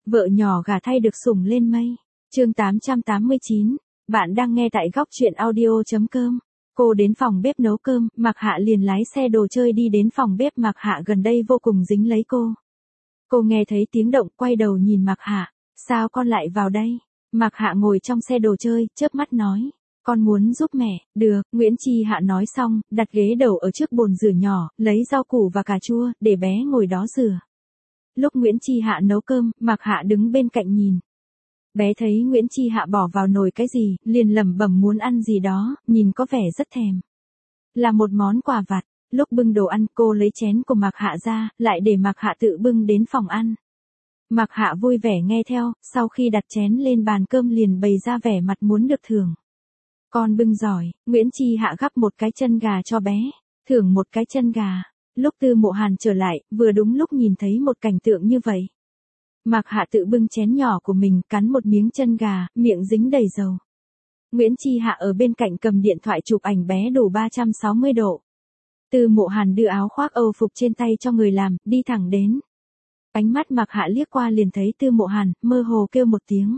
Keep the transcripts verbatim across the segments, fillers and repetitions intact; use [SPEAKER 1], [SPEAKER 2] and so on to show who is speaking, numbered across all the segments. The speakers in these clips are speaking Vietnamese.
[SPEAKER 1] Vợ nhỏ gả thay được sủng lên mây. Chương tám trăm tám mươi chín. Bạn đang nghe tại góc truyện audio.com. Cô đến phòng bếp nấu cơm, Mạc Hạ liền lái xe đồ chơi đi đến phòng bếp. Mạc Hạ gần đây vô cùng dính lấy cô. Cô nghe thấy tiếng động, quay đầu nhìn Mạc Hạ. Sao con lại vào đây? Mạc Hạ ngồi trong xe đồ chơi, chớp mắt nói. Con muốn giúp mẹ. Được, Nguyễn Chi Hạ nói xong, đặt ghế đầu ở trước bồn rửa nhỏ, lấy rau củ và cà chua, để bé ngồi đó rửa. Lúc Nguyễn Chi Hạ nấu cơm, Mạc Hạ đứng bên cạnh nhìn. Bé thấy Nguyễn Chi Hạ bỏ vào nồi cái gì, liền lẩm bẩm muốn ăn gì đó, nhìn có vẻ rất thèm. Là một món quà vặt. Lúc bưng đồ ăn, cô lấy chén của Mạc Hạ ra, lại để Mạc Hạ tự bưng đến phòng ăn. Mạc Hạ vui vẻ nghe theo, sau khi đặt chén lên bàn cơm liền bày ra vẻ mặt muốn được thưởng. Con bưng giỏi. Nguyễn Chi Hạ gắp một cái chân gà cho bé. Thưởng một cái chân gà. Lúc Tư Mộ Hàn trở lại, vừa đúng lúc nhìn thấy một cảnh tượng như vậy. Mạc Hạ tự bưng chén nhỏ của mình, cắn một miếng chân gà, miệng dính đầy dầu. Nguyễn Chi Hạ ở bên cạnh cầm điện thoại chụp ảnh bé đủ ba trăm sáu mươi độ. Tư Mộ Hàn đưa áo khoác Âu phục trên tay cho người làm, đi thẳng đến. Ánh mắt Mạc Hạ liếc qua liền thấy Tư Mộ Hàn, mơ hồ kêu một tiếng.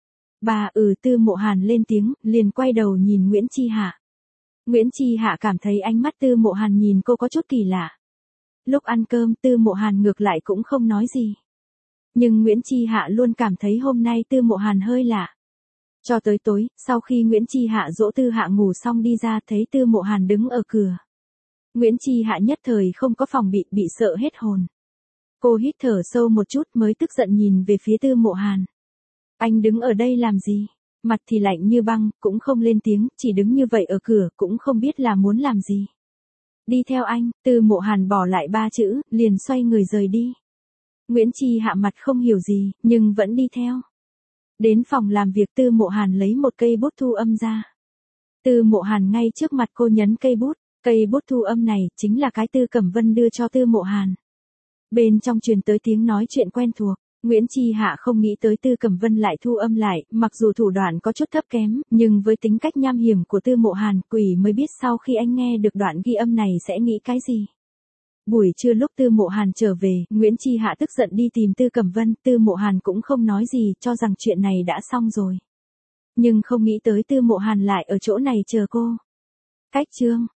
[SPEAKER 1] Bà ừ Tư Mộ Hàn lên tiếng, liền quay đầu nhìn Nguyễn Chi Hạ. Nguyễn Chi Hạ cảm thấy ánh mắt Tư Mộ Hàn nhìn cô có chút kỳ lạ. Lúc ăn cơm Tư Mộ Hàn ngược lại cũng không nói gì. Nhưng Nguyễn Chi Hạ luôn cảm thấy hôm nay Tư Mộ Hàn hơi lạ. Cho tới tối, sau khi Nguyễn Chi Hạ dỗ Tư Hạ ngủ xong đi ra thấy Tư Mộ Hàn đứng ở cửa. Nguyễn Chi Hạ nhất thời không có phòng bị, bị sợ hết hồn. Cô hít thở sâu một chút mới tức giận nhìn về phía Tư Mộ Hàn. Anh đứng ở đây làm gì? Mặt thì lạnh như băng, cũng không lên tiếng, chỉ đứng như vậy ở cửa, cũng không biết là muốn làm gì. Đi theo anh. Tư Mộ Hàn bỏ lại ba chữ, liền xoay người rời đi. Nguyễn Chi Hạ mặt không hiểu gì, nhưng vẫn đi theo. Đến phòng làm việc Tư Mộ Hàn lấy một cây bút thu âm ra. Tư Mộ Hàn ngay trước mặt cô nhấn cây bút. Cây bút thu âm này chính là cái Tư Cẩm Vân đưa cho Tư Mộ Hàn. Bên trong truyền tới tiếng nói chuyện quen thuộc. Nguyễn Chi Hạ không nghĩ tới Tư Cẩm Vân lại thu âm lại, mặc dù thủ đoạn có chút thấp kém, nhưng với tính cách nham hiểm của Tư Mộ Hàn, quỷ mới biết sau khi anh nghe được đoạn ghi âm này sẽ nghĩ cái gì. Buổi trưa lúc Tư Mộ Hàn trở về, Nguyễn Chi Hạ tức giận đi tìm Tư Cẩm Vân, Tư Mộ Hàn cũng không nói gì, cho rằng chuyện này đã xong rồi. Nhưng không nghĩ tới Tư Mộ Hàn lại ở chỗ này chờ cô. Cách chương